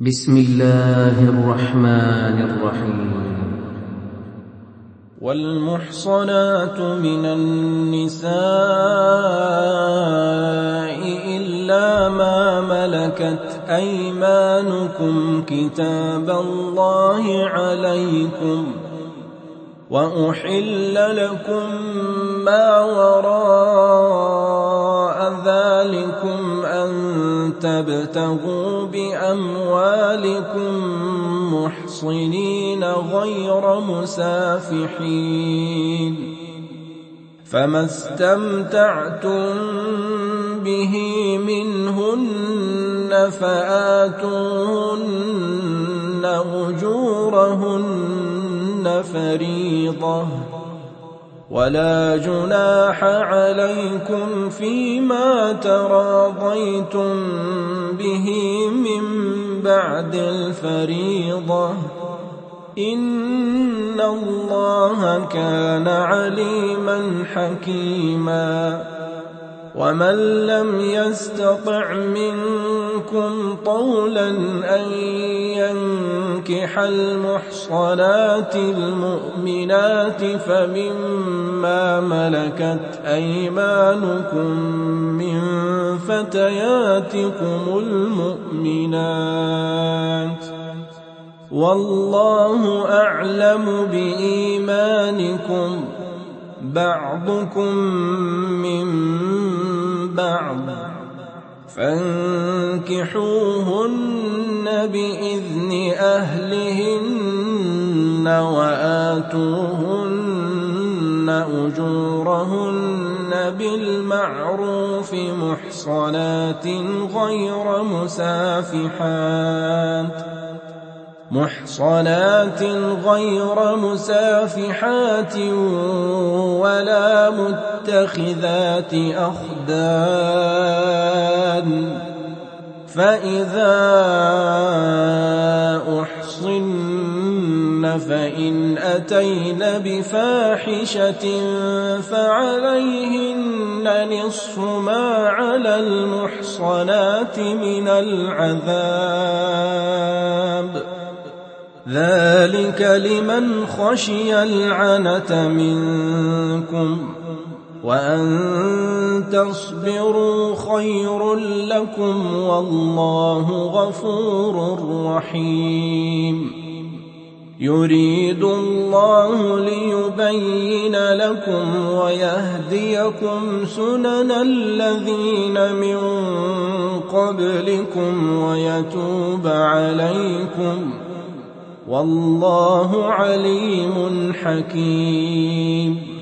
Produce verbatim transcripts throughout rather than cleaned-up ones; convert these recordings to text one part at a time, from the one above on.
بسم الله الرحمن الرحيم. والمحصنات من النساء إلا ما ملكت أيمانكم كتاب الله عليكم، وأحل لكم ما وراء ذلكم أن تبتغوا بأموالكم محصنين غير مسافحين، فما استمتعتم به منهن فآتوهن أجورهن فريضة، ولا جناح عليكم فيما تراضيتم به من بعد الفريضة، إن الله كان عليما حكيما. ومن لم يستطع منكم طولا أن ينكح المحصنات المؤمنات فمما ملكت أيمانكم من فتياتكم المؤمنات، والله أعلم بإيمانكم، بعضكم من بعض، فانكحوهن بإذن أهلهن وآتوهن أجورهن بالمعروف محصنات غير مسافحات محصنات غير مسافحات ولا متخذات أخدان، فإذا أحصن فإن أتين بفاحشة فعليهن نصف ما على المحصنات من العذاب، ذلك لمن خشي العنة منكم، وأن تصبروا خير لكم، والله غفور رحيم. يريد الله ليبين لكم ويهديكم سنن الذين من قبلكم ويتوب عليكم، والله عليم حكيم.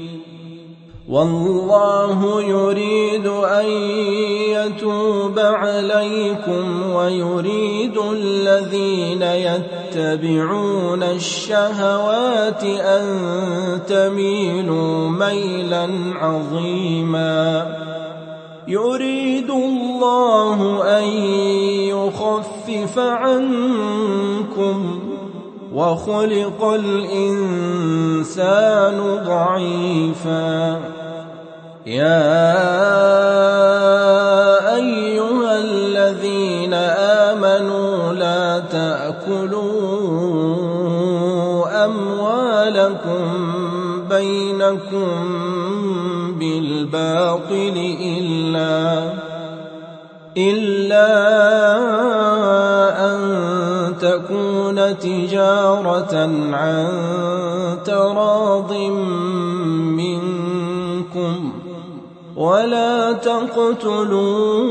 والله يريد أن يتوب عليكم ويريد الذين يتبعون الشهوات أن تميلوا ميلا عظيما. يريد الله أن يخفف عنكم، وخلق الإنسان ضعيفا. يا أيها الذين آمنوا لا تأكلوا أموالكم بينكم بالباطل إلا إلا أن تكون تجارة عن تراض منكم، ولا تقتلوا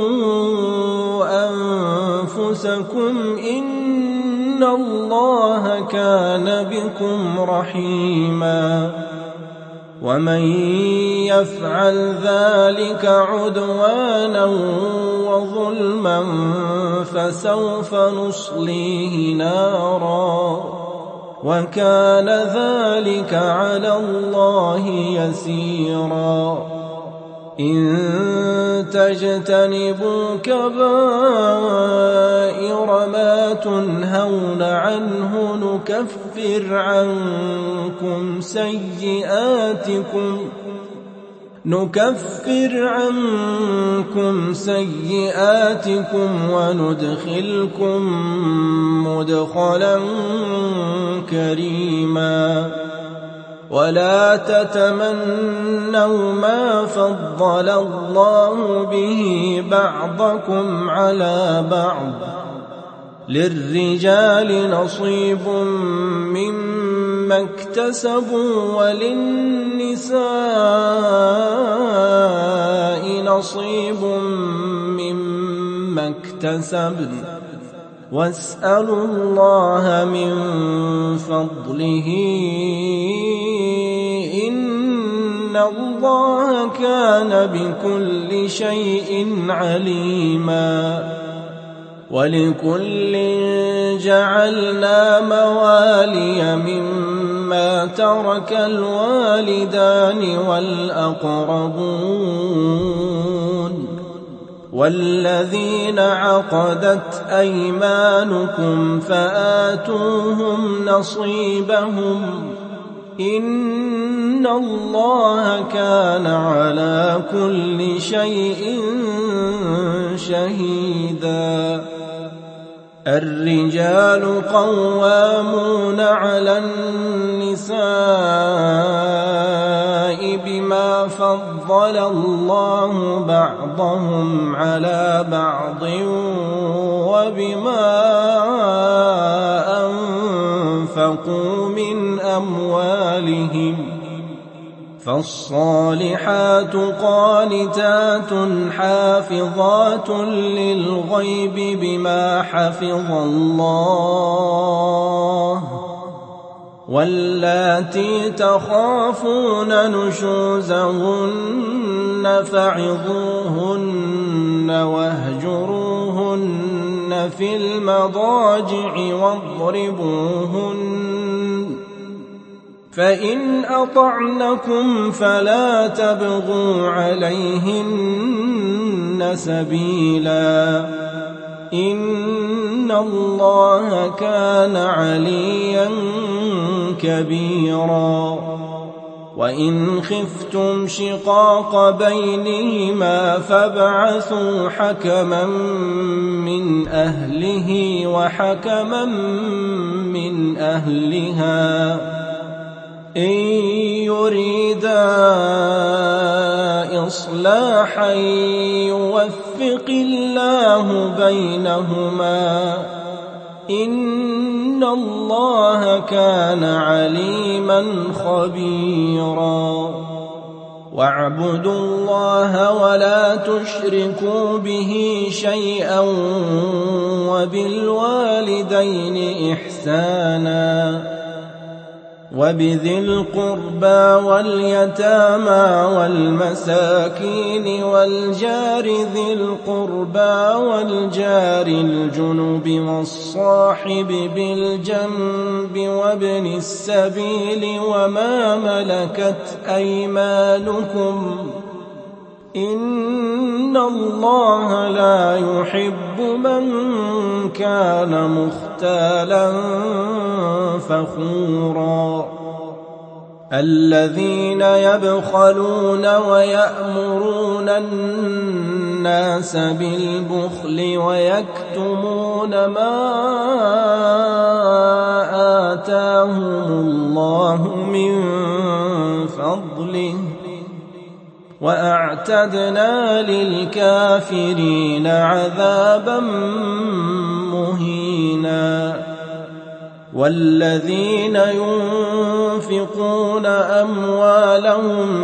أنفسكم إن الله كان بكم رحيما. ومن يفعل ذلك عدوانا وظلما فسوف نصليه نارا، وكان ذلك على الله يسيرا. إن تجتنبوا كبائر ما تنهون عنه نكفر عنكم سيئاتكم نكفر عنكم سيئاتكم وندخلكم مدخلا كريما ولا تتمنوا ما فضل الله به بعضكم على بعض للرجال نصيب مما اكتسبوا وللنساء نصيب مما اكتسبن واسألوا الله من فضله إن الله كان بكل شيء عليما ولكل جعلنا موالي مما ترك الوالدان والأقربون والذين عقدت أيمانكم فآتوهم نصيبهم إن الله كان على كل شيء شهيدا الرجال قوامون على النساء بما فضل الله بعضهم على بعض وبما أنفقوا من أموالهم فالصالحات قانتات حافظات للغيب بما حفظ الله واللاتي تخافون نشوزهن فعظوهن واهجروهن في المضاجع واضربوهن فإن أطعنكم فلا تبغوا عليهن سبيلا إن الله كان عليا كبيرا وإن خفتم شقاق بينهما فابعثوا حكما من أهله وحكما من أهلها إن يريدا إصلاحا يوفق الله بينهما إن الله كان عليما خبيرا واعبدوا الله ولا تشركوا به شيئا وبالوالدين إحسانا وبذي القربى واليتامى والمساكين والجار ذي القربى والجار الجنب والصاحب بالجنب وابن السبيل وما ملكت أيمانكم إن الله لا يحب من كان مختالا فخورا الذين يبخلون ويأمرون الناس بالبخل ويكتمون ما آتاهم الله من فضله وأعتدنا للكافرين عذابا مهينا والذين ينفقون أموالهم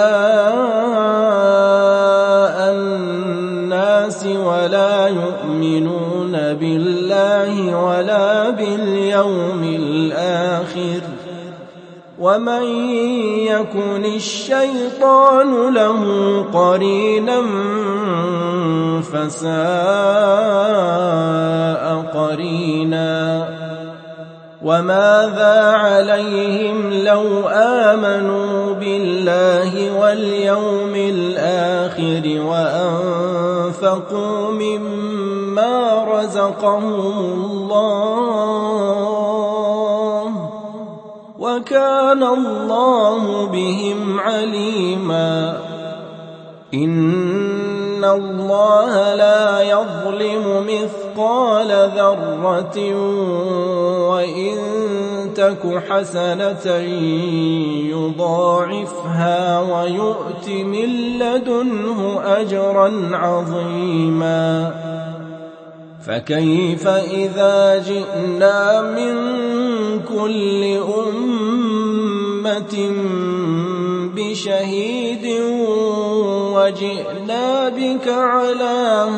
رئاء الناس ولا يؤمنون بالله ولا باليوم الآخر ومن يكن الشيطان له قرينا فساء قرينا وماذا عليهم لو آمنوا بالله واليوم الآخر وأنفقوا مما رزقهم الله وكان الله بهم عليما إن الله لا يظلم مثقال ذرة وإن تك حسنة يضاعفها ويؤت من لدنه أجرا عظيما فكيف إذا جئنا من كل أمة بشهيد وجئنا بك على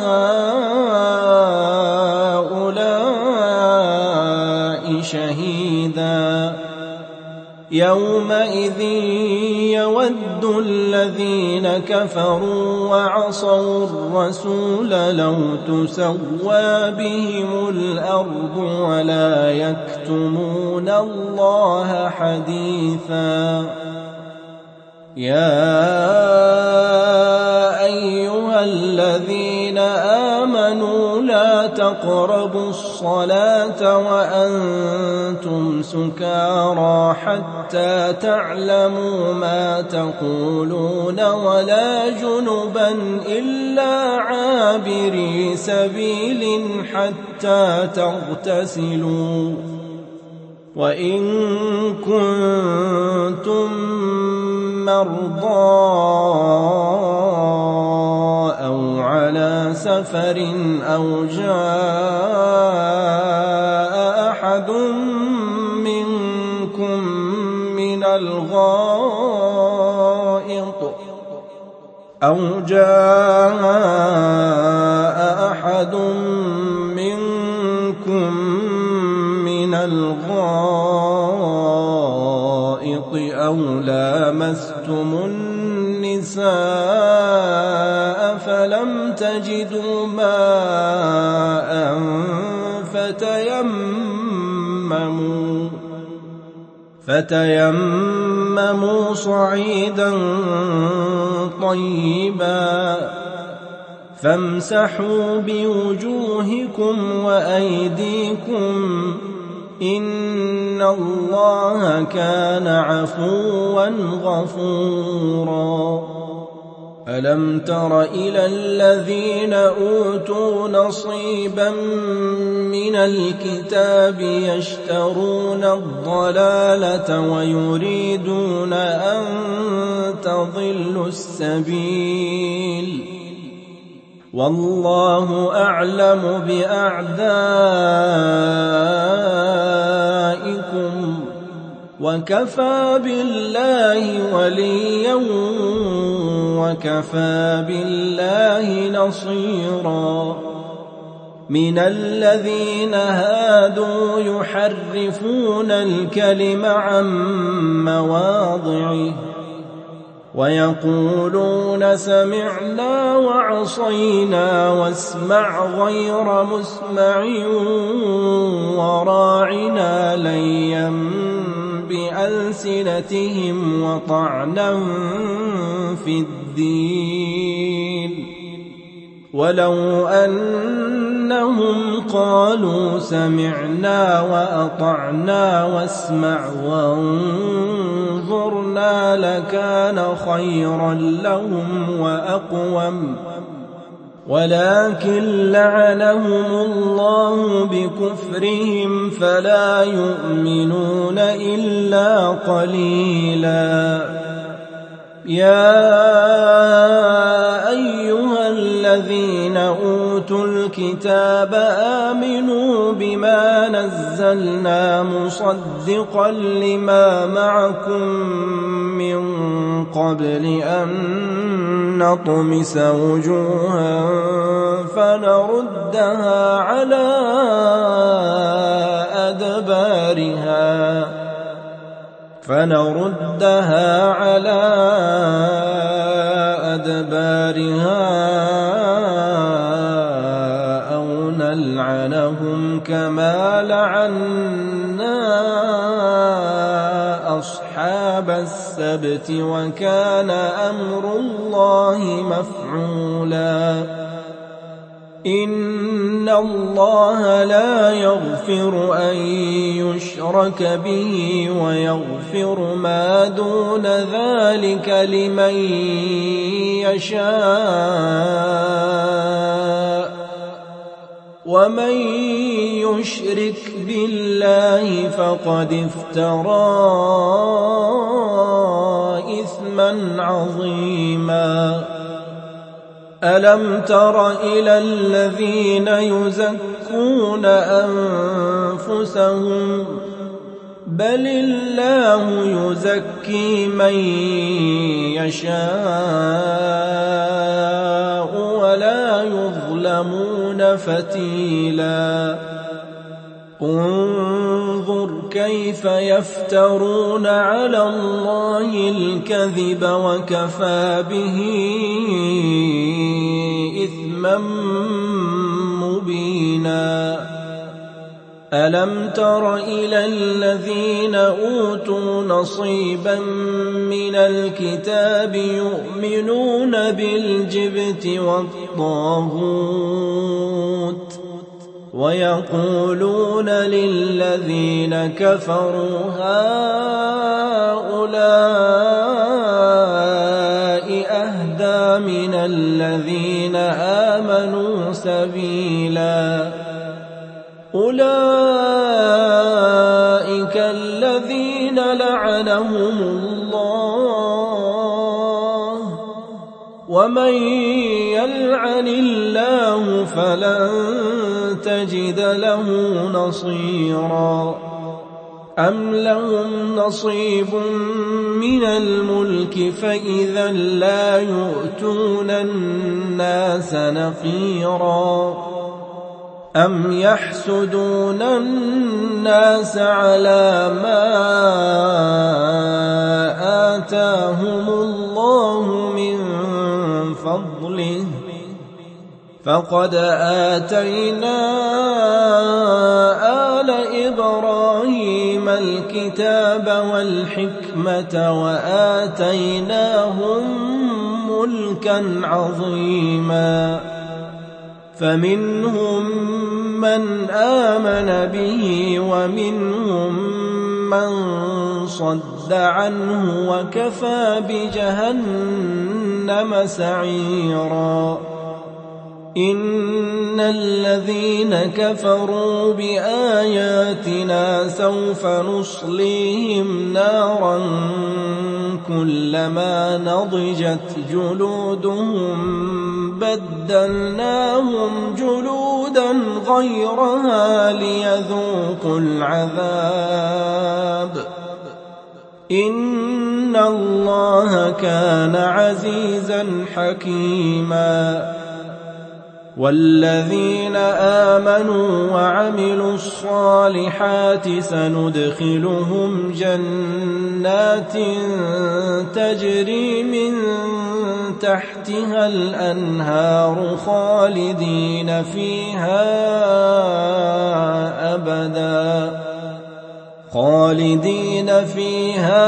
هؤلاء شهيدا يومئذ يود الذين كفروا وعصوا الرسول لو تسوى بهم الأرض ولا يكتمون الله حديثا يا أيها الذين آمنوا لا تقربوا الصلاة وأنتم سكارى حتى تعلموا ما تقولون ولا جنبا إلا عابري سبيل حتى تغتسلوا وإن كنتم مرضى أو على سفر أو جاء أحد منكم من الغائط أو جاء أحد منكم من الغائط أو لامستم النساء فلم تجدوا ماء فتيمموا فتيمموا صعيدا طيبا فامسحوا بوجوهكم وأيديكم إن الله كان عفوا غفورا ألم تر إلى الذين أوتوا نصيبا من الكتاب يشترون الضلالة ويريدون أن تضلوا السبيل والله أعلم بأعدائكم وكفى بالله وليا وكفى بالله نصيرا من الذين هادوا يحرفون الكلم عن مواضعه ويقولون سمعنا وعصينا واسمع غير مسمع وراعنا ليا بألسنتهم وطعنا في الدين ولو أنهم قالوا سمعنا وأطعنا واسمع وانظرنا لكان خيرا لهم وأقوم ولكن لعنهم الله بكفرهم فلا يؤمنون إلا قليلا يا أيها الذين أوتوا الكتاب آمنوا بما نزلنا مصدقا لما معكم من قبل أن نطمس وجوها فنردها على أدبارها فنردها على أدبارها أو نلعنهم كما لعنا أصحاب السبت وكان أمر الله مفعولا إن الله لا يغفر أن يشرك به ويغفر ما دون ذلك لمن يشاء ومن يشرك بالله فقد افترى إثما عظيما ألم تر إلى الذين يزكون أنفسهم بل الله يزكي من يشاء ولا يظلمون فتيلا انظر كيف يفترون على الله الكذب وكفى به إثما مبينا ألم تر إلى الذين أوتوا نصيبا من الكتاب يؤمنون بالجبت والطاغوت ويقولون للذين كفروا هؤلاء أهدى من الذين آمنوا سبيلا أولئك الذين لعنهم الله ومن يلعن الله فلن تجد له نصيرا أم لهم نصيب من الملك فإذا لا يؤتون الناس نقيرا أم يحسدون الناس على ما آتاهم الله من فضله فقد آتينا آل إبراهيم الكتاب والحكمة وآتيناهم ملكا عظيما فمنهم من آمن به ومنهم من صد عنه وكفى بجهنم سعيرا إن الذين كفروا بآياتنا سوف نصليهم نارا كلما نضجت جلودهم بدلناهم جلودا غيرها ليذوقوا العذاب إن الله كان عزيزا حكيما والذين آمنوا وعملوا الصالحات سندخلهم جنات تجري من تحتها الأنهار خالدين فيها أبدا خالدين فيها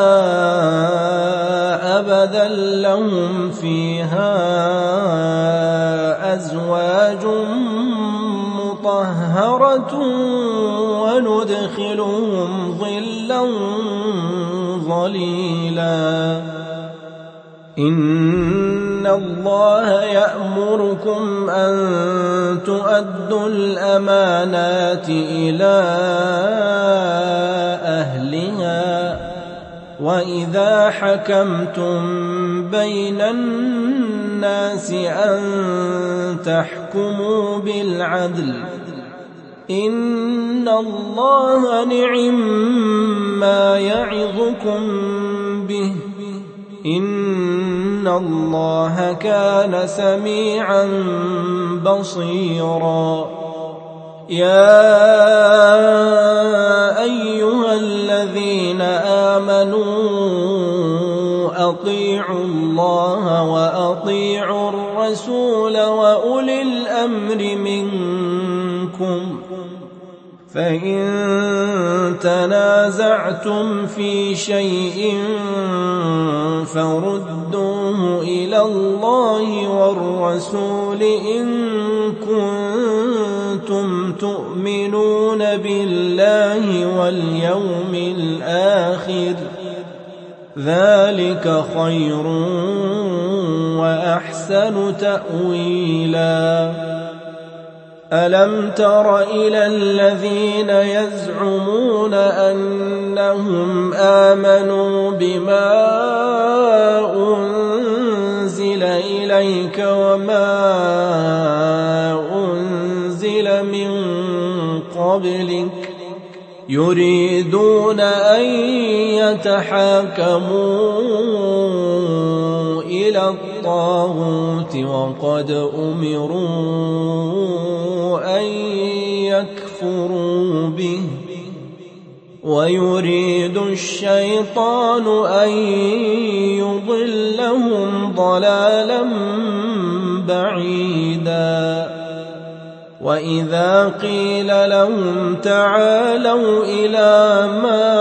أبدا لهم فيها أزواج مطهرة وندخلهم ظلا ظليلا إن الله يأمركم أن تؤدوا الأمانات إلى أهلها وإذا حكمتم بين الناس أن تحكموا بالعدل إن الله نعم ما يعظكم به إن الله كان سميعا بصيرا يا أيها الذين آمنوا أطيعوا الله وأطيعوا الرسول وأولي الأمر منكم فإن تنازعتم في شيء فردوه إلى الله والرسول إن كنتم تؤمنون بالله واليوم الآخر، ذلك خير وأحسن تأويلا. ألم تر إلى الذين يزعمون أنهم آمنوا بما أنزل إليك وما أنزل من قبلك يريدون أن يتحاكموا إلى الطاغوت وقد أمروا أن يكفروا به ويريد الشيطان أن يضلهم ضلالا بعيدا. وإذا قيل لهم تعالوا إلى ما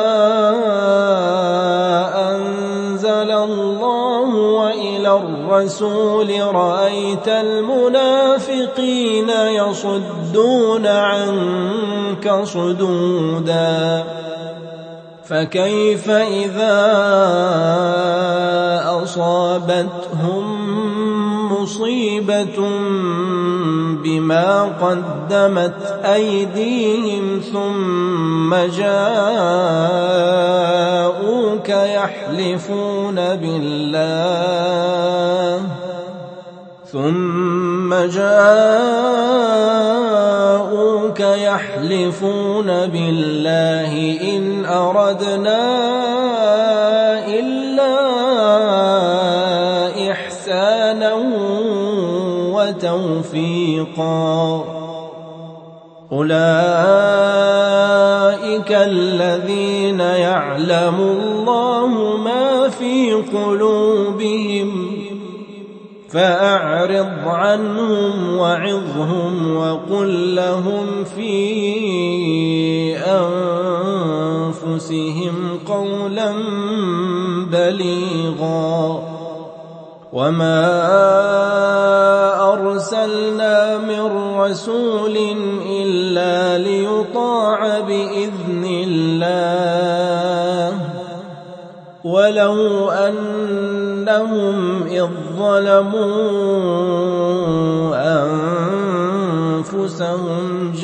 أنزل الله وإلى الرسول رأيت المنافقين يصدون عنك صدودا. فكيف إذا أصابتهم مصيبة بما قدمت أيديهم ثم جاءوك يحلفون بالله ثم جاءوك يحلفون بالله إن أردنا إلا إحسانا وتوفيقا. أولئك الذين يعلم الله ما في قلوبهم فأعرض عنهم وعظهم وقل لهم في أنفسهم قولا بليغا. وما أرسلنا من رسول إلا ليطاع بإذن الله ولو أنهم إذ ظلموا أنفسهم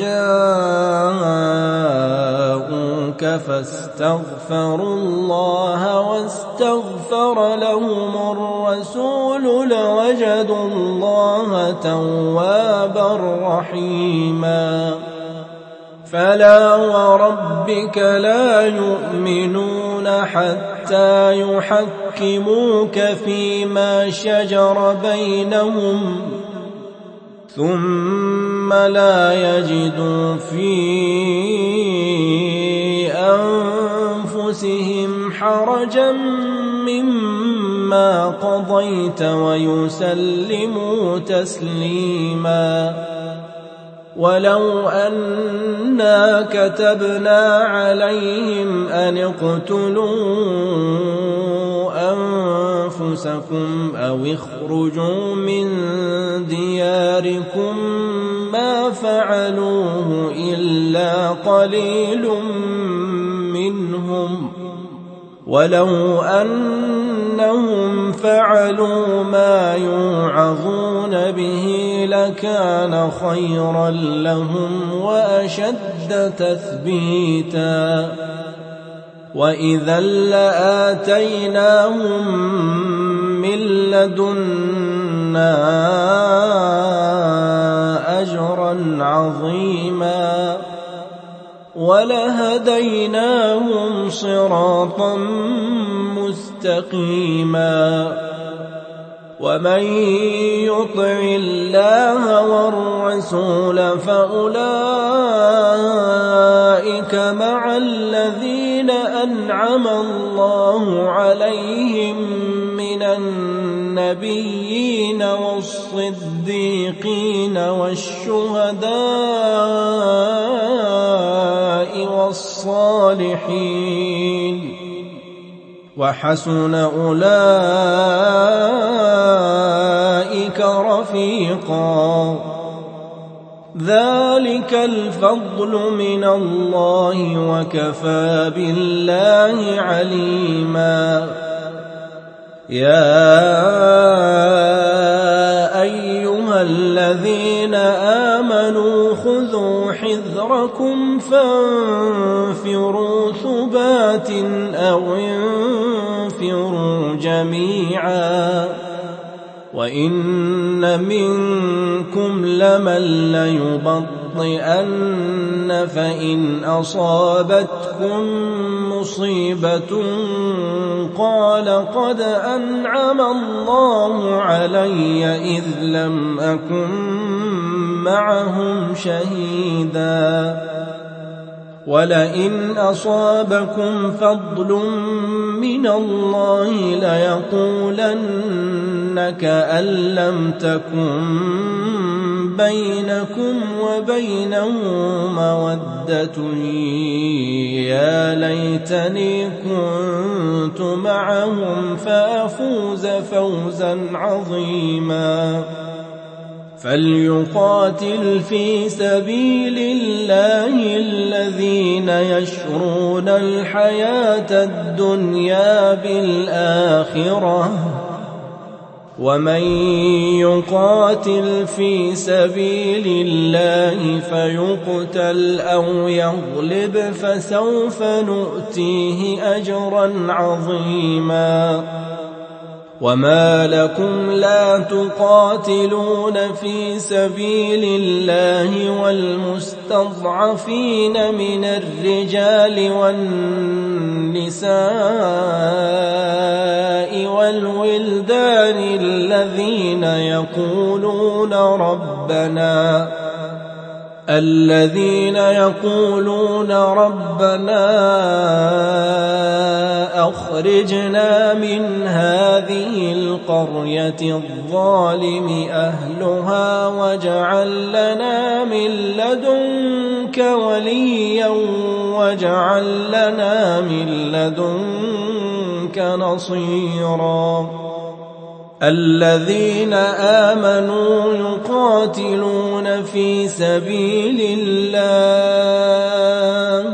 جاءوك فاستغفروا الله واستغفر لهم الرسول لوجدوا الله توابا رحيما. فلا وربك لا يؤمنون حتى يحكموك فيما شجر بينهم ثم لا يجدوا في أنفسهم حرجا مما قضيت ويسلموا تسليما. ولو أنا كتبنا عليهم أن اقتلوا أنفسكم أو اخرجوا من دياركم ما فعلوه إلا قليل منهم ولو أنهم فعلوا ما يوعظون به لكان خيرا لهم وأشد تثبيتا. وإذا لآتيناهم من لدنا أجرا عظيما ولهديناهم صراطا مستقيما. ومن يطع الله والرسول فأولئك مع الذين أنعم الله عليهم من النبيين والصديقين والشهداء الصالحين وحسن أولئك رفيقا ذلك الفضل من الله وكفى بالله عليما يا أيها الذين آمنوا خذوا حذركم فانفروا ثبات أو انفروا جميعا وإن منكم لمن ليبطئن فإن أصابتكم مصيبة قال قد أنعم الله علي إذ لم أكن معهم شهيدا ولئن أصابكم فضل من الله ليقولن كأن لم تكن بينكم وبينه مودة يا ليتني كنت معهم فأفوز فوزا عظيما فليقاتل في سبيل الله الذين يشرون الحياة الدنيا بالآخرة ومن يقاتل في سبيل الله فيقتل أو يغلب فسوف نؤتيه أجرا عظيما وما لكم لا تقاتلون في سبيل الله والمستضعفين من الرجال والنساء والولدان الذين يقولون ربنا الذين يقولون ربنا أخرجنا من هذه القرية الظالم أهلها واجعل لنا من لدنك وليا واجعل لنا من لدنك نصيرا الذين آمنوا يقاتلون في سبيل الله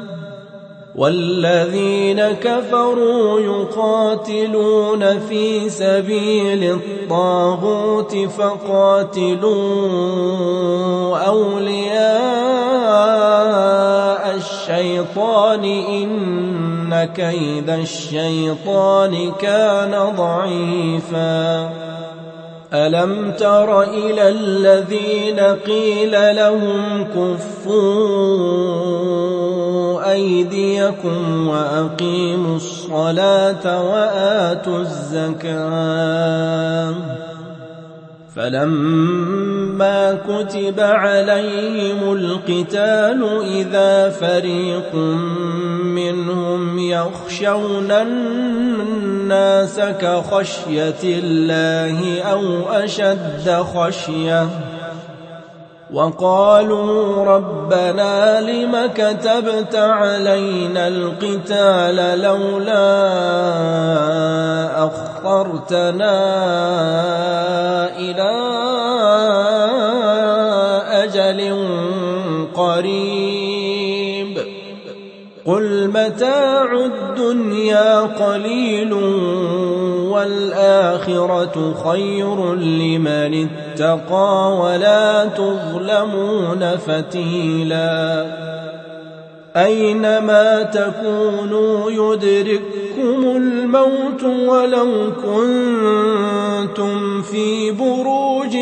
والذين كفروا يقاتلون في سبيل الطاغوت فقاتلوا أولياء الشيطان إن كيد الشيطان كان ضعيفا ألم تر إلى الذين قيل لهم كفوا أيديكم وأقيموا الصلاة وآتوا الزكاة فلما كتب عليهم القتال إذا فريق منهم يخشون الناس كخشية الله أو أشد خشية وقالوا ربنا لم كتبت علينا القتال لولا أخرتنا إلى أجل قريب قل متاع الدنيا قليل والآخرة خير لمن اتقى ولا تظلمون فتيلا أينما تكونوا يدرككم الموت ولو كنتم في بروج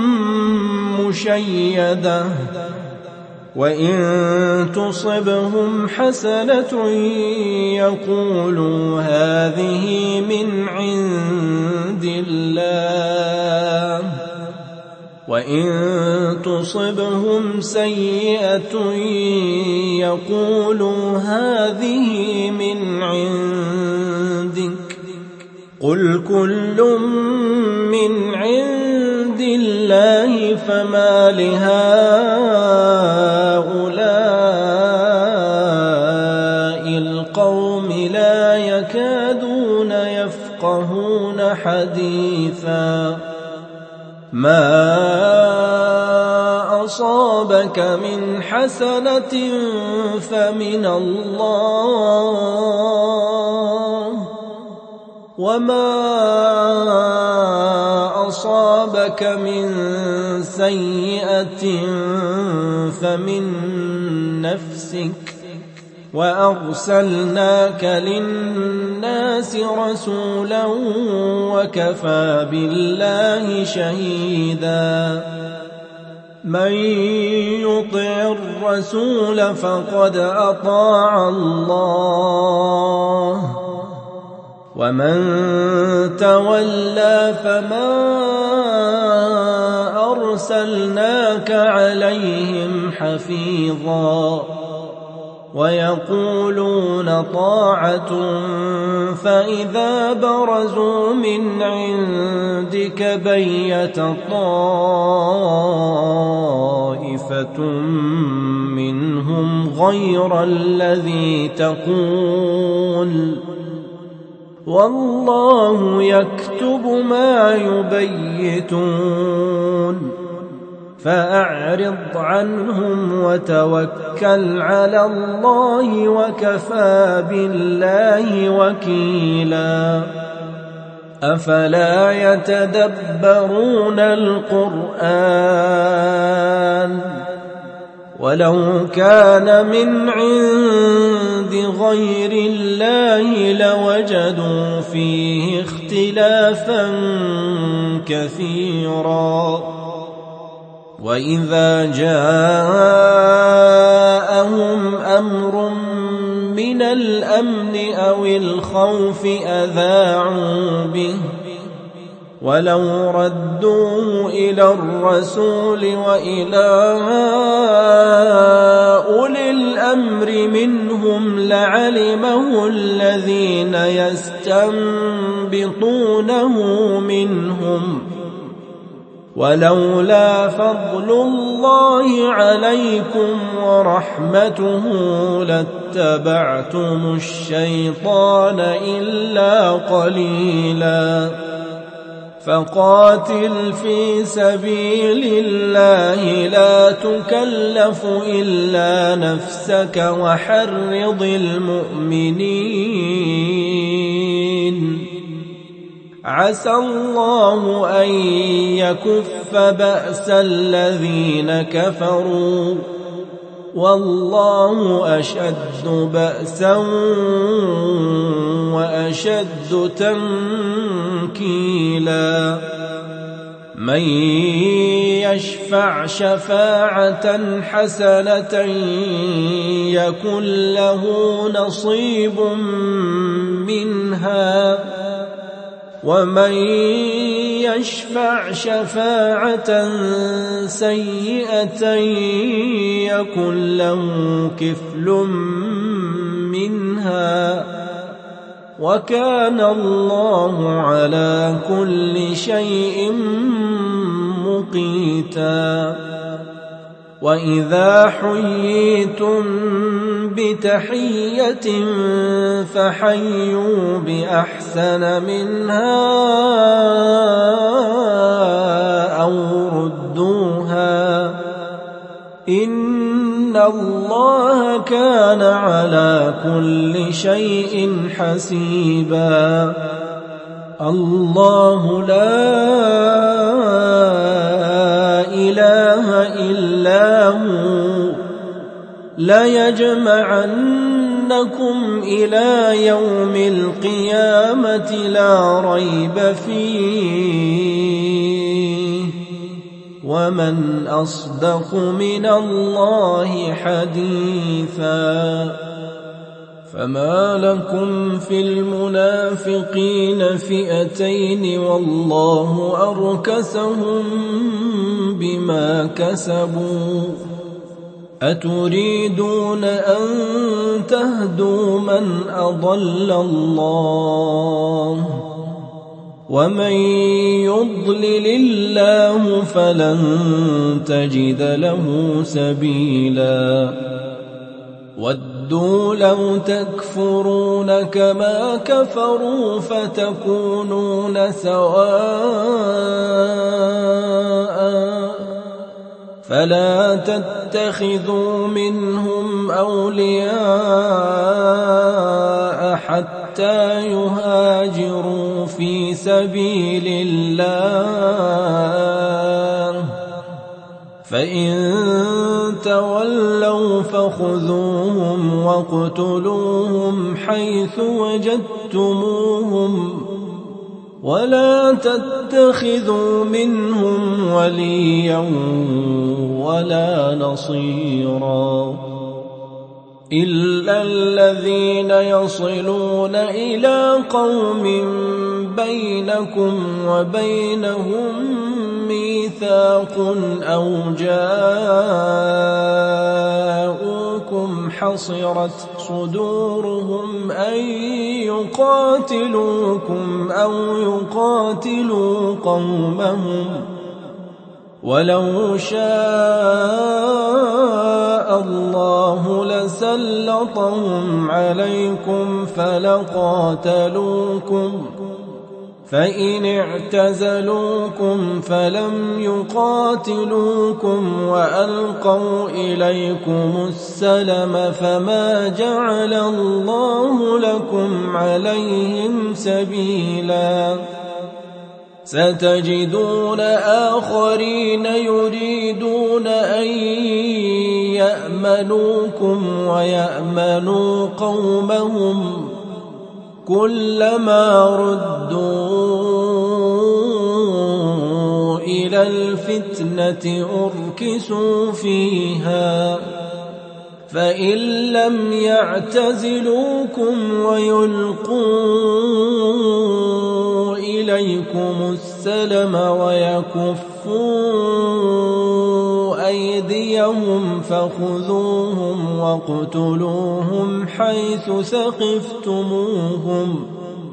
مشيدة وإن تصبهم حسنة يقولوا هذه من عند الله وإن تصبهم سيئة يقولوا هذه من عندك قل كل من عند الله فما لهؤلاء حديثا ما أصابك من حسنة فمن الله وما أصابك من سيئة فمن نفسك وأرسلناك للناس رسولا وكفى بالله شهيدا من يطع الرسول فقد أطاع الله ومن تولى فما أرسلناك عليهم حفيظا ويقولون طاعة فإذا برزوا من عندك بيت طائفة منهم غير الذي تقول والله يكتب ما يبيتون فأعرض عنهم وتوكل على الله وكفى بالله وكيلا أفلا يتدبرون القرآن ولو كان من عند غير الله لوجدوا فيه اختلافا كثيرا وإذا جاءهم أمر من الأمن أو الخوف أذاعوا به ولو ردوه إلى الرسول وإلى أولي الأمر منهم لعلمه الذين يستنبطونه منهم ولولا فضل الله عليكم ورحمته لاتبعتم الشيطان إلا قليلا فقاتل في سبيل الله لا تكلف إلا نفسك وحرض المؤمنين عسى الله أن يكف بأس الذين كفروا والله أشد بأسا وأشد تنكيلا من يشفع شفاعة حسنة يكن له نصيب منها ومن يشفع شفاعة سيئة يكن له كفل منها وكان الله على كل شيء مقيتا وإذا حييتم بتحية فحيوا بأحسن منها أو ردوها إن الله كان على كل شيء حسيبا الله لا إله إلا هو ليجمعنكم إلى يوم القيامة لا ريب فيه ومن أصدق من الله حديثا فما لكم في المنافقين فئتين والله أركسهم بما كسبوا أتريدون أن تهدوا من أضل الله ومن يضلل الله فلن تجد له سبيلا وَدُّوا لَوْ تَكْفُرُونَ كَمَا كَفَرُوا فَتَكُونُونَ سَوَاءً فَلَا تَتَّخِذُوا مِنْهُمْ أَوْلِيَاءَ حَتَّى يُهَاجِرُوا فِي سَبِيلِ اللَّهِ فَإِن تَوَلَّوْا فَخُذُوهُمْ وَاقْتُلُوهُمْ حَيْثُ وَجَدتُّمُوهُمْ وَلَا تَتَّخِذُوا مِنْهُمْ وَلِيًّا وَلَا نَصِيرًا إِلَّا الَّذِينَ يَصِلُونَ إِلَى قَوْمٍ بَيْنَكُمْ وَبَيْنَهُم مِّيثَاقٌ أَوْ جَاءُوكُمْ حَصِرَتْ صُدُورُهُمْ أَن يُقَاتِلُوكُمْ أَوْ يُقَاتِلُوا قَوْمَهُمْ وَلَوْ شَاءَ اللَّهُ لَسَلَّطَهُمْ عَلَيْكُمْ فَلَقَاتَلُوكُمْ فَإِنِ اعْتَزَلُوكُمْ فَلَمْ يُقَاتِلُوكُمْ وَأَلْقَوْا إِلَيْكُمُ السَّلَمَ فَمَا جَعَلَ اللَّهُ لَكُمْ عَلَيْهِمْ سَبِيلًا سَتَجِدُونَ آخَرِينَ يُرِيدُونَ أَن يَأْمَنُوكُمْ وَيَأْمَنُوا قَوْمَهُمْ كُلَّمَا رُدُّوا إِلَى الْفِتْنَةِ أُرْكِسُوا فِيهَا فَإِن لَّمْ يَعْتَزِلُوكُمْ وَيُلْقُوا إِلَيْكُمُ السَّلَمَ وَيَكُفُّوا أَيْدِيَهُمْ فَخُذُوهُمْ وَاقْتُلُوهُمْ حَيْثُ ثَقِفْتُمُوهُمْ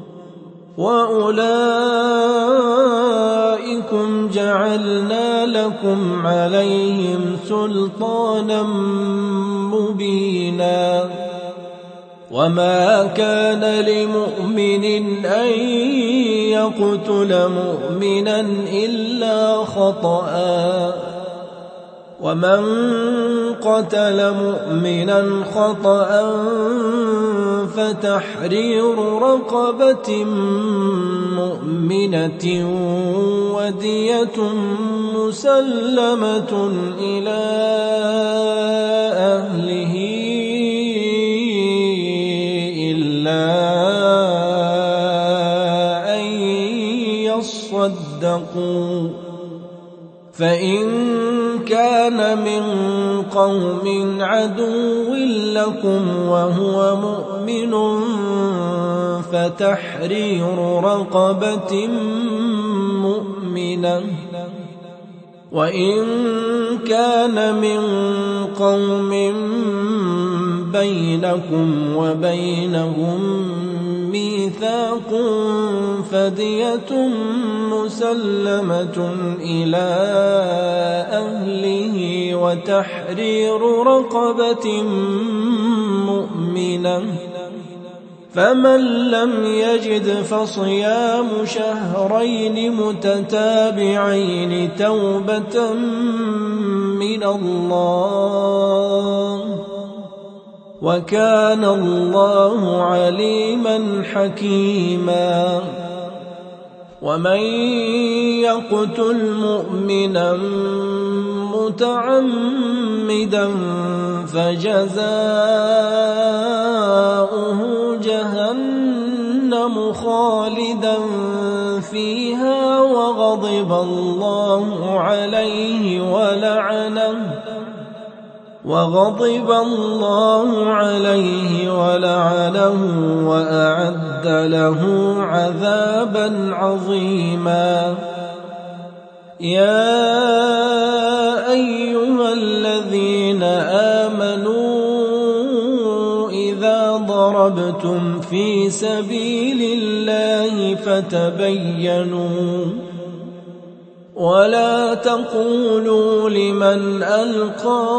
وَأُولَٰئِكُمْ جَعَلْنَا لَكُمْ عَلَيْهِمْ سُلْطَانًا مُّبِينًا وَمَا كَانَ لِمُؤْمِنٍ أَن يَقْتُلَ مُؤْمِنًا إِلَّا خَطَأً وَمَن قَتَلَ مُؤْمِنًا خَطَأً فَتَحْرِيرُ رَقَبَةٍ مُّؤْمِنَةٍ وَدِيَةٌ مُّسَلَّمَةٌ إِلَىٰ أَهْلِهِ إِلَّا أَن يَصَّدَّقُوا فَإِن كَانَ مِن قَوْمٍ عَدُوٍّ لَّكُمْ وَهُوَ مُؤْمِنٌ فَتَحْرِيرُ رَقَبَةٍ مُّؤْمِنَةٍ وَإِن كَانَ مِن قَوْمٍ بَيْنَكُمْ وَبَيْنَهُم مِّيثَاقٌ فَدِيَةٌ مُّسَلَّمَةٌ إِلَىٰ أَهْلِهِ وَتَحْرِيرُ رَقَبَةٍ مُّؤْمِنَةٍ فَمَن لَّمْ يَجِدْ فَصِيَامُ شَهْرَيْنِ مُتَتَابِعَيْنِ تَوْبَةً مِّنَ اللَّهِ وَكَانَ اللَّهُ عَلِيمًا حَكِيمًا وَمَن يَقْتُلْ مُؤْمِنًا مُّتَعَمِّدًا فَجَزَاؤُهُ جَهَنَّمُ خَالِدًا فِيهَا وَغَضِبَ اللَّهُ عَلَيْهِ وَلَعَنَهُ وَغَضِبَ اللَّهُ عَلَيْهِ وَلَعَنَهُ وَأَعَدَّ لَهُ عَذَابًا عَظِيمًا يَا أَيُّهَا الَّذِينَ آمَنُوا إِذَا ضَرَبْتُمْ فِي سَبِيلِ اللَّهِ فَتَبَيَّنُوا ولا تقولوا لمن ألقى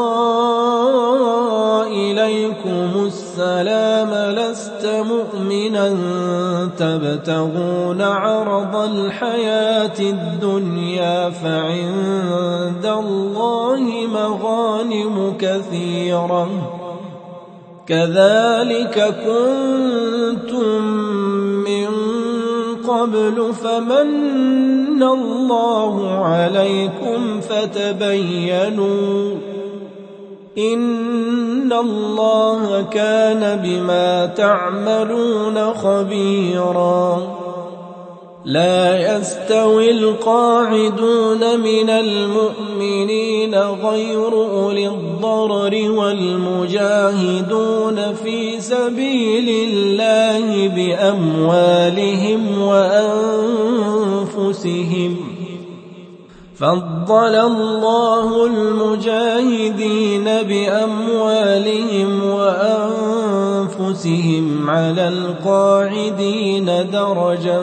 إليكم السلام لست مؤمنا تبتغون عرض الحياة الدنيا فعند الله مغانم كثيرة كذلك كنتم من قبل فمن الله عليكم فتبينوا إن الله كان بما تعملون خبيرا لا يستوي القاعدون من المؤمنين غير أولي الضرر والمجاهدون في سبيل الله بأموالهم وأنفسهم فضل الله المجاهدين بأموالهم وأنفسهم على القاعدين درجة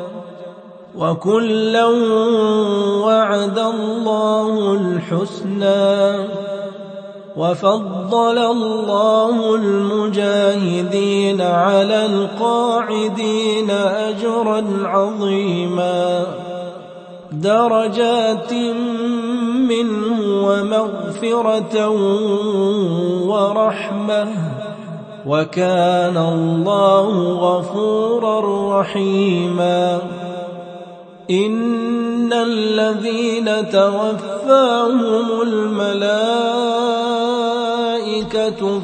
وكلا وعد الله الحسنى وفضل الله المجاهدين على القاعدين أجرا عظيما درجات منه ومغفرة ورحمة وكان الله غفورا رحيما إن الذين توفاهم الملائكة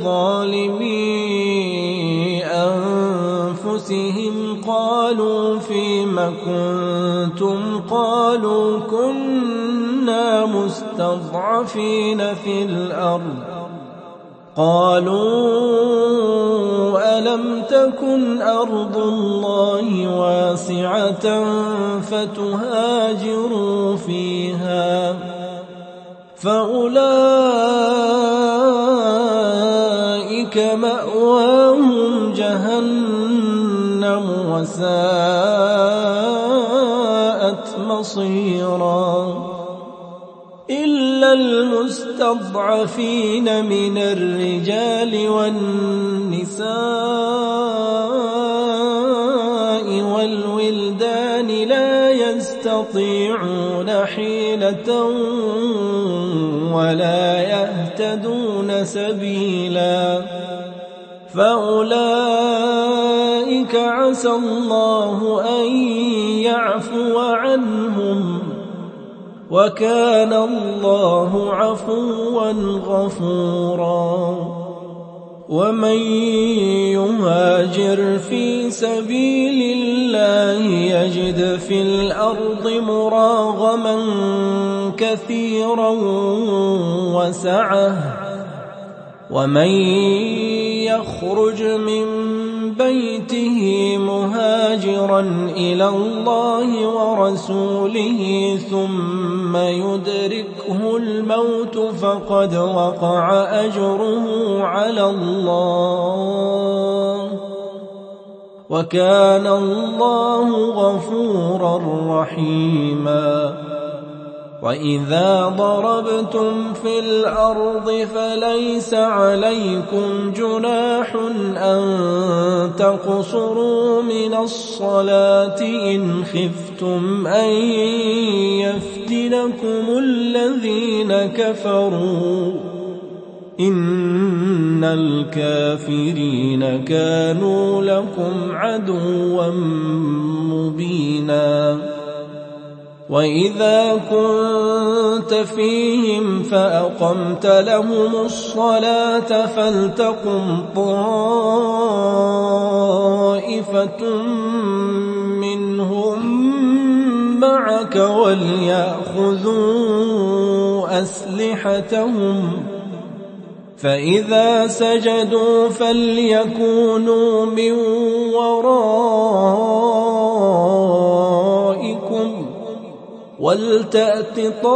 ظالمي أنفسهم قالوا فيم كنتم قالوا كنا مستضعفين في الأرض قالوا ألم تكن أرض الله واسعة فتهاجروا فيها فأولئك مأواهم جهنم وساءت مصيرا إلا المستضعفين من الرجال والنساء والولدان لا يستطيعون حيلة ولا يهتدون سبيلا فأولئك عسى الله أن يعفو عنهم وكان الله عفوا غفورا ومن يهاجر في سبيل الله يجد في الأرض مراغما كثيرا وسعة ومن يخرج من بيته مهاجرا إلى الله ورسوله ثم يدركه الموت فقد وقع أجره على الله وكان الله غفورا رحيما وإذا ضربتم في الأرض فليس عليكم جناح أن تقصروا من الصلاة إن خفتم أن يفتنكم الذين كفروا إن الكافرين كانوا لكم عدوا مبينا وإذا كنت فيهم فأقمت لهم الصلاة فلتقم طائفة منهم معك وليأخذوا أسلحتهم فإذا سجدوا فليكونوا من ورائكم ولتأت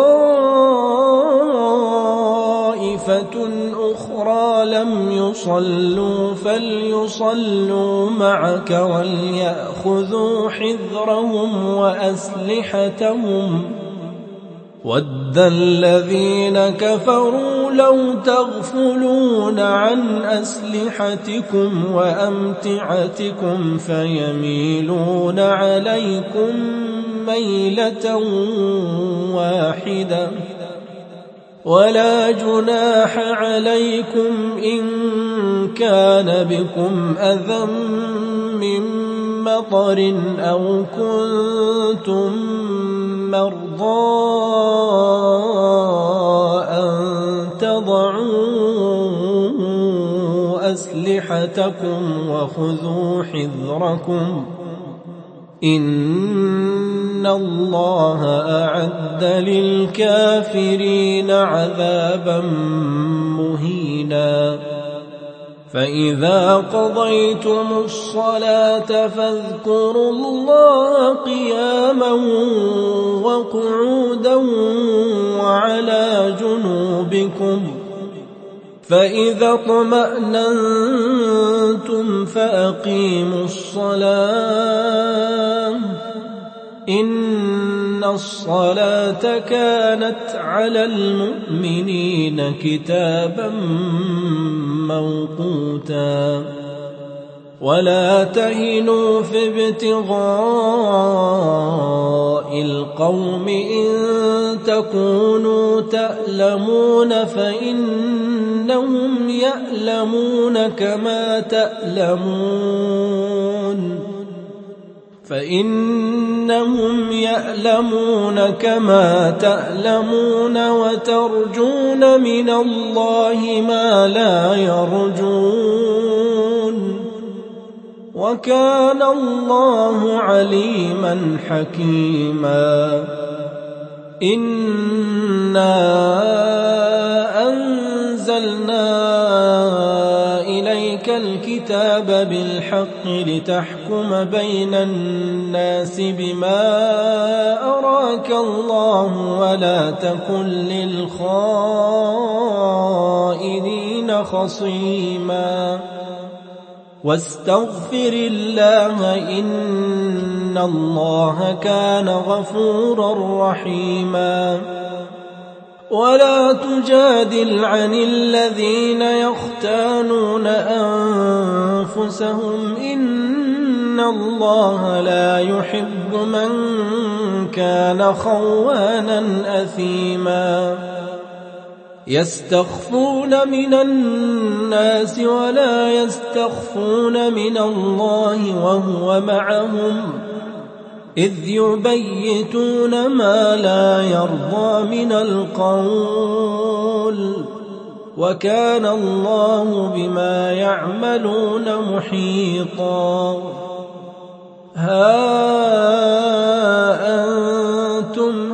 طائفة أخرى لم يصلوا فليصلوا معك وليأخذوا حذرهم وأسلحتهم وَدَّ الَّذِينَ كَفَرُوا لَوْ تَغْفُلُونَ عَنْ أَسْلِحَتِكُمْ وَأَمْتِعَتِكُمْ فَيَمِيلُونَ عَلَيْكُمْ مَيْلَةً وَاحِدَةً وَلَا جُنَاحَ عَلَيْكُمْ إِن كَانَ بِكُمْ أَذًى مِّن مَّطَرٍ أَوْ كُنتُم مَّرْضَىٰ أَن تَضَعُوا أَسْلِحَتَكُمْ وَخُذُوا حِذْرَكُمْ إِنَّ اللَّهَ أَعَدَّ لِلْكَافِرِينَ عَذَابًا مُّهِينًا فَإِذَا قَضَيْتُمُ الصَّلَاةَ فاذكروا اللَّهَ قِيَامًا وَقُعُودًا وَعَلَى جُنُوبِكُمْ فَإِذَا اطْمَأْنَنتُمْ فَأَقِيمُوا الصَّلَاةَ إِنَّ الصَّلَاةَ كَانَتْ عَلَى الْمُؤْمِنِينَ كِتَابًا موقوتا ولا تهنوا في ابتغاء القوم إن تكونوا تألمون فإنهم يألمون كما تألمون فإنهم يألمون كما تألمون وترجون من الله ما لا يرجون وكان الله عليما حكيما إنا أنزلنا إليك الكتاب بالحق لتحكم بين الناس بما أراك الله ولا تكن للخائنين خصيما واستغفر الله إن الله كان غفورا رحيما ولا تجادل عن الذين يختانون أنفسهم إن الله لا يحب من كان خوانا أثيما يستخفون من الناس ولا يستخفون من الله وهو معهم إذ يبيتون ما لا يرضى من القول وكان الله بما يعملون محيطا ها أنتم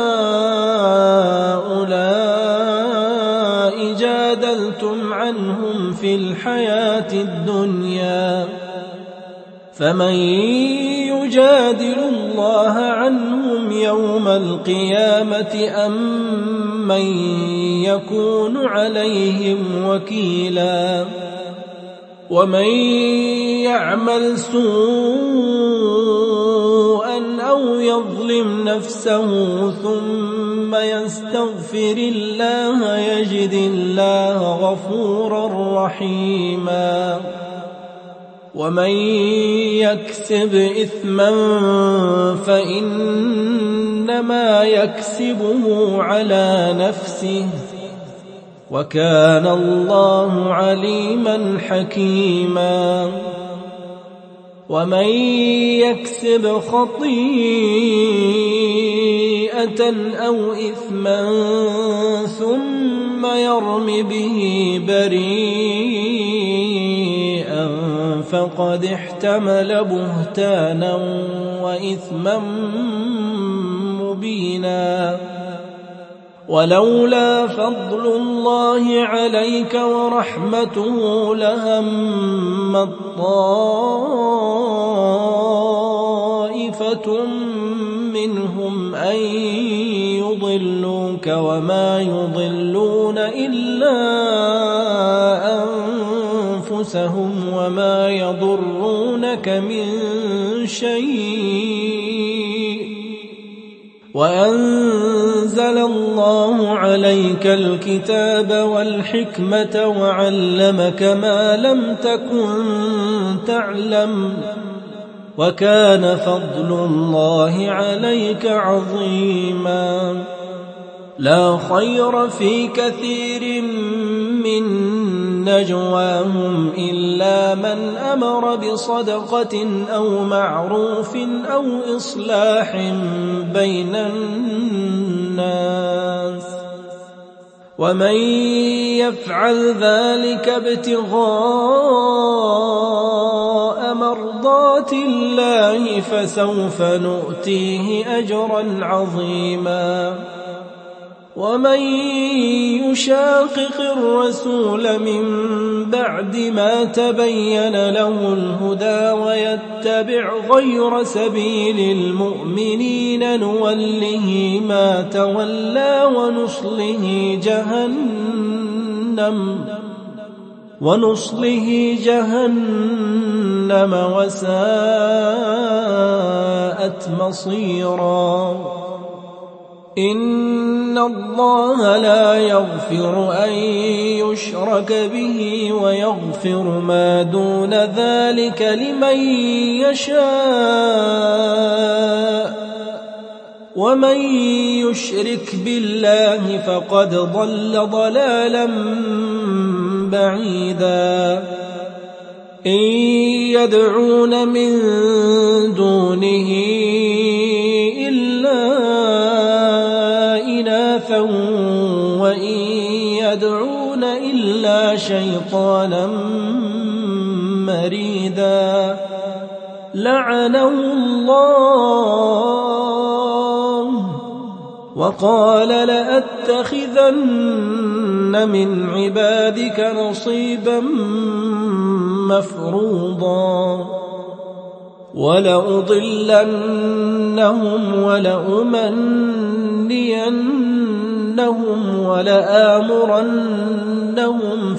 هؤلاء جادلتم عنهم في الحياة الدنيا فمن يجادل الله عنهم يوم القيامة أم من يكون عليهم وكيلا ومن يعمل سوءا أو يظلم نفسه ثم يستغفر الله يجد الله غفورا رحيما ومن يكسب إثما فإنما يكسبه على نفسه وكان الله عليما حكيما ومن يكسب خطيئة أو إثما ثم يرم به بريئا فقد احتمل بهتانا وإثما مبينا ولولا فضل الله عليك ورحمته لهمت طائفة منهم أن يضلوك وما يضلون إلا أنفسهم وما يضرونك من شيء وأنزل الله عليك الكتاب والحكمة وعلمك ما لم تكن تعلم وكان فضل الله عليك عظيما لا خير في كثير من نجواهم إلا من أمر بصدقة أو معروف أو إصلاح بين الناس ومن يفعل ذلك ابتغاء مرضات الله فسوف نؤتيه أجرا عظيما ومن يشاقق الرسول من بعد ما تبين له الهدى ويتبع غير سبيل المؤمنين نوله ما تولى ونصله جهنم ونصله جهنم وساءت مصيرا إن الله لا يغفر أن يشرك به ويغفر ما دون ذلك لمن يشاء ومن يشرك بالله فقد ضل ضلالا بعيدا إن يدعون من دونه وإن يدعون إلا شيطانا مريدا لعنه الله وقال لأتخذن من عبادك نصيبا مفروضا ولأضلنهم ولأمنينهم ولآمرنهم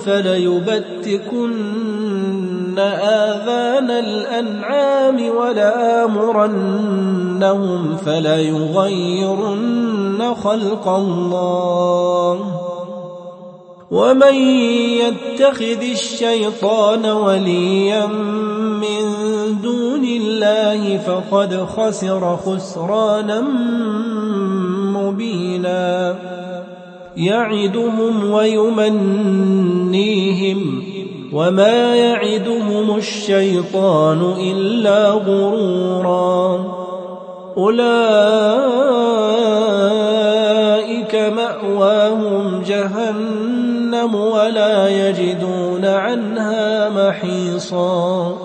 فليبتكن آذان الأنعام ولآمرنهم فليغيرن خلق الله ومن يتخذ الشيطان وليا من دون الله فقد خسر خسرانا مبينا يعدهم ويمنيهم وما يعدهم الشيطان إلا غرورا أولئك مأواهم جهنم ولا يجدون عنها محيصا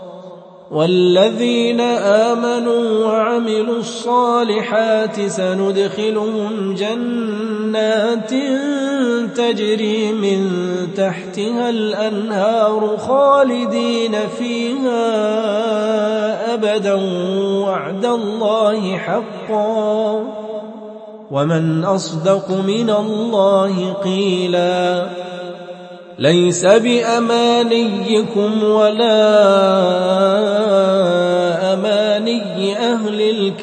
والذين آمنوا وعملوا الصالحات سندخلهم جنات تجري من تحتها الأنهار خالدين فيها أبدا وعد الله حقا ومن أصدق من الله قيلا ليس بأمانيكم ولا أماني أهل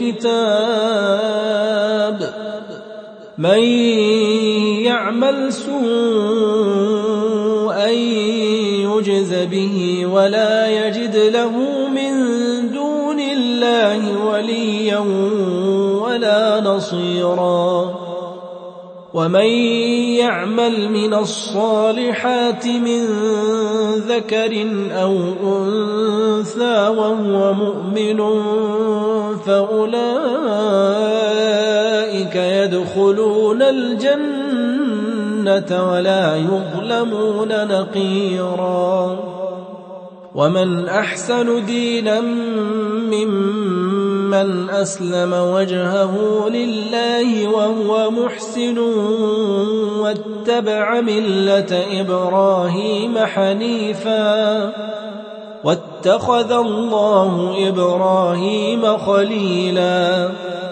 الكتاب من يعمل سوءا يجز به ولا يجد له من دون الله وليا ولا نصيرا ومن يعمل من الصالحات من ذكر أو أنثى وهو مؤمن فأولئك يدخلون الجنة ولا يظلمون نقيرا ومن أحسن دينا ممن أسلم وجهه لله وهو محسن واتبع ملة إبراهيم حنيفا واتخذ الله إبراهيم خليلا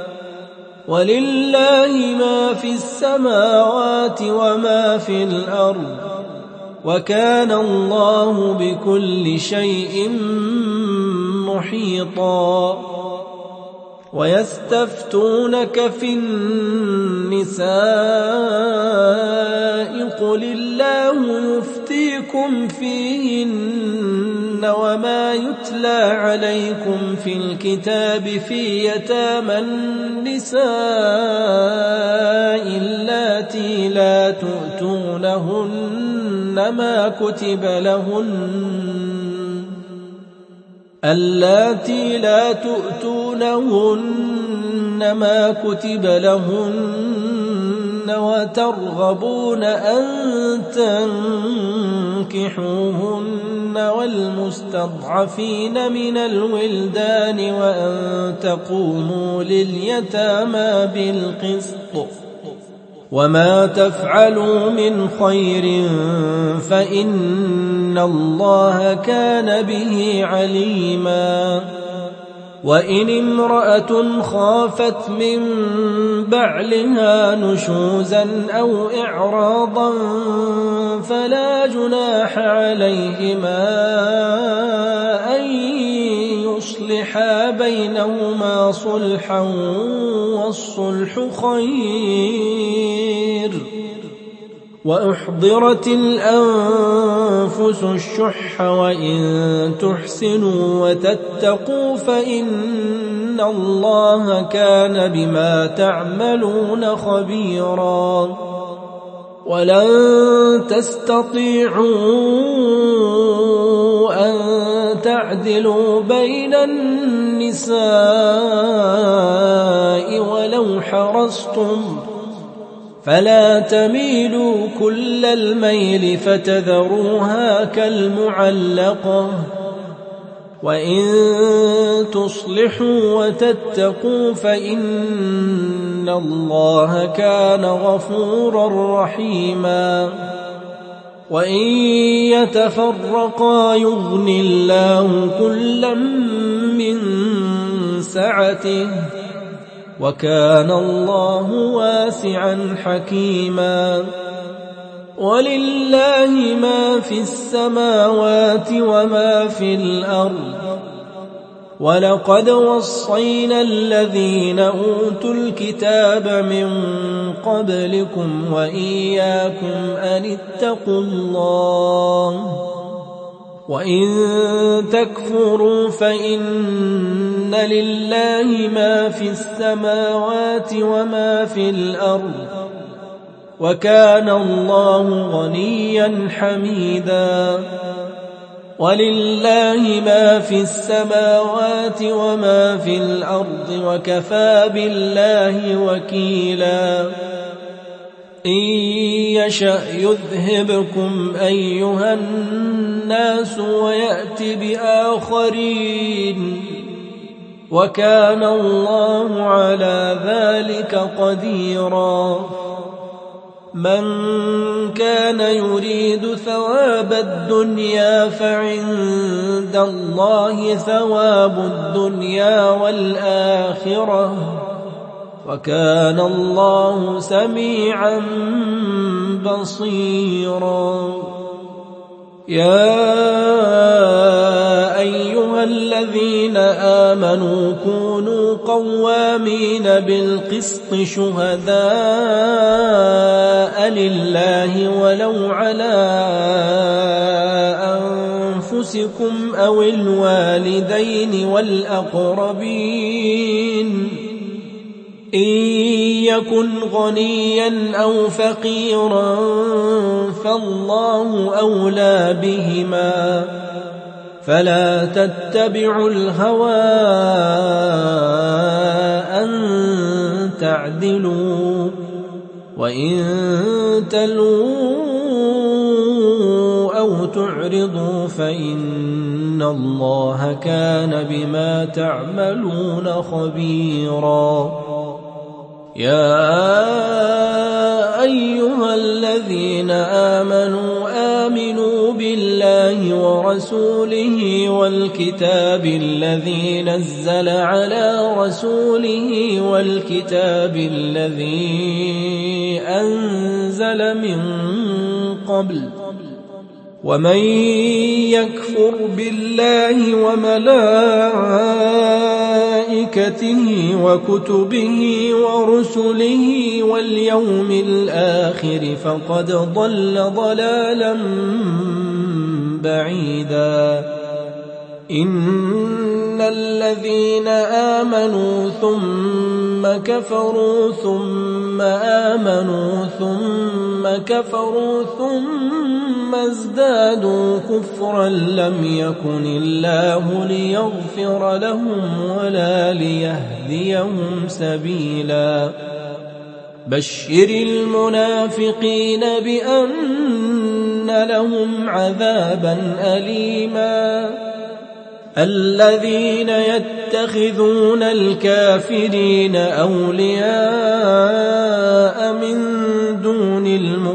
ولله ما في السماوات وما في الأرض وكان الله بكل شيء محيطا ويستفتونك في النساء قل الله يفتيكم فيهن وما يتلى عليكم في الكتاب في يتامى النساء اللاتي لا تؤتونهن ما كتب لهن اللاتي لا تؤتونهن ما كتب لهن وترغبون أن تنكحوهن والمستضعفين من الولدان وأن تقوموا لليتامى بالقسط وما تفعلوا من خير فإن الله كان به عليما وإن امرأة خافت من بعلها نشوزا أو إعراضا فلا جناح عليهما أن يصلحا بينهما صلحا والصلح خير وأحضرت الأنفس الشح وإن تحسنوا وتتقوا فإن الله كان بما تعملون خبيرا ولن تستطيعوا أن تعدلوا بين النساء ولو حرصتم فلا تميلوا كل الميل فتذروها كالمعلقة وإن تصلحوا وتتقوا فإن الله كان غفورا رحيما وإن يتفرقا يغن الله كلا من سعته وكان الله واسعا حكيما ولله ما في السماوات وما في الأرض ولقد وصينا الذين أوتوا الكتاب من قبلكم وإياكم أن اتقوا الله وإن تكفروا فإن لله ما في السماوات وما في الأرض وكان الله غنيا حميدا ولله ما في السماوات وما في الأرض وكفى بالله وكيلا إن يشأ يذهبكم أيها الناس ويأت بآخرين وكان الله على ذلك قديرا من كان يريد ثواب الدنيا فعند الله ثواب الدنيا والآخرة وكان الله سميعا بصيرا يا أيها الذين آمنوا كونوا قوامين بالقسط شهداء لله ولو على أنفسكم أو الوالدين والأقربين إن يكن غنيا أو فقيرا فالله أولى بهما فلا تتبعوا الهوى أن تعدلوا وإن تلووا أو تعرضوا فإن الله كان بما تعملون خبيرا يا أيها الذين آمنوا آمنوا بالله ورسوله والكتاب الذي نزل على رسوله والكتاب الذي أنزل من قبل ومن يكفر بالله وملائكته وملائكته وكتبه ورسله واليوم الآخر فقد ضل ضلالا بعيدا. إن الذين آمنوا ثم كفروا ثم آمنوا ثم كفروا ثم ازدادوا كفرا لم يكن الله ليغفر لهم ولا ليهديهم سبيلا. بشر المنافقين بأن لهم عذابا أليما. الذين يتخذون الكافرين أولياء من دون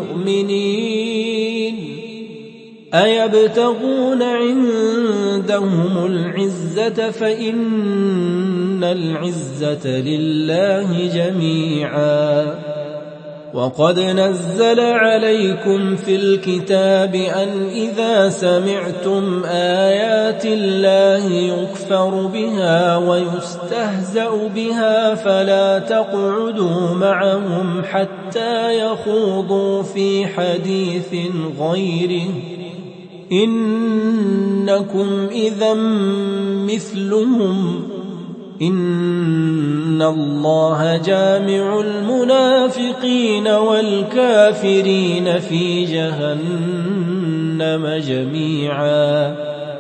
المؤمنين أيبتغون عندهم العزة فإن العزة لله جميعا. وقد نزل عليكم في الكتاب أن إذا سمعتم آيات الله يكفر بها ويستهزأ بها فلا تقعدوا معهم حتى يخوضوا في حديث غيره إنكم إذا مثلهم إن الله جامع المنافقين والكافرين في جهنم جميعا.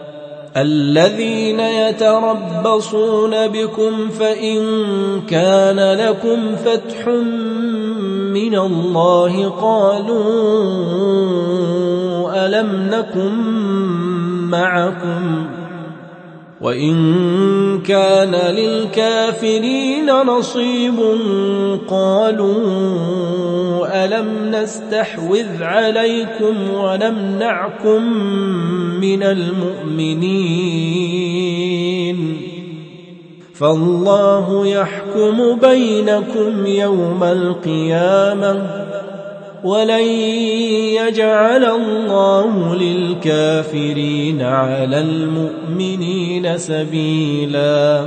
الذين يتربصون بكم فإن كان لكم فتح من الله قالوا ألم نكن معكم وإن كان للكافرين نصيب قالوا ألم نستحوذ عليكم ونمنعكم من المؤمنين فالله يحكم بينكم يوم القيامة ولن يجعل الله للكافرين على المؤمنين سبيلا.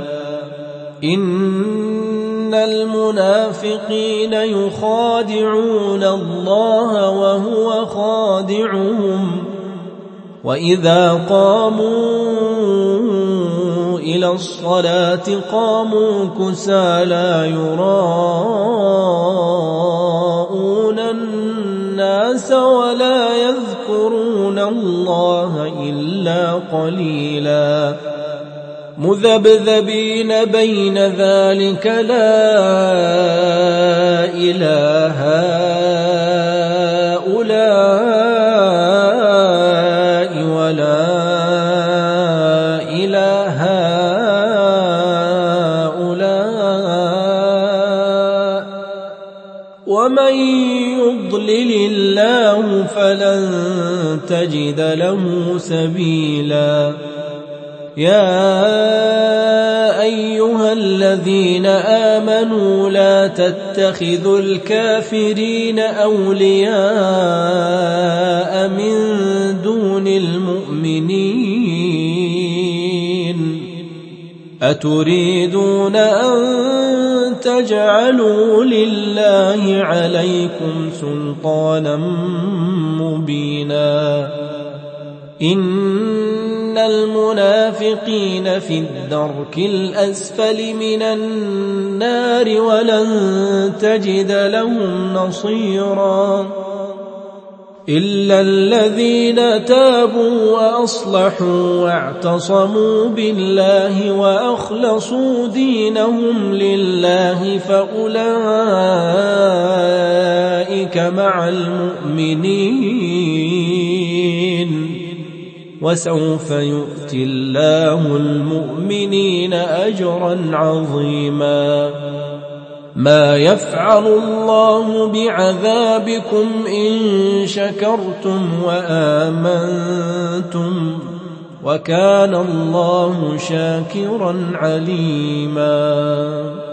إن المنافقين يخادعون الله وهو خادعهم وإذا قاموا إلى الصلاة قاموا كسالى يراءون الناس ولا يذكرون الله إلا قليلا. مذبذبين بين ذلك لا إله هؤلاء ولا إله هؤلاء ومن يضلل الله فلن تجد له سبيلا. يا أيها الذين آمنوا لا تتخذوا الكافرين أولياء من دون المؤمنين أتريدون أن تجعلوا لله عليكم سلطانا مبينا. إن المنافقين في الدرك الأسفل من النار ولن تجد لهم نصيرا إلا الذين تابوا وأصلحوا واعتصموا بالله وأخلصوا دينهم لله فأولئك مع المؤمنين وسوف يؤتي الله المؤمنين أجرا عظيما. ما يفعل الله بعذابكم إن شكرتم وآمنتم وكان الله شاكرا عليما.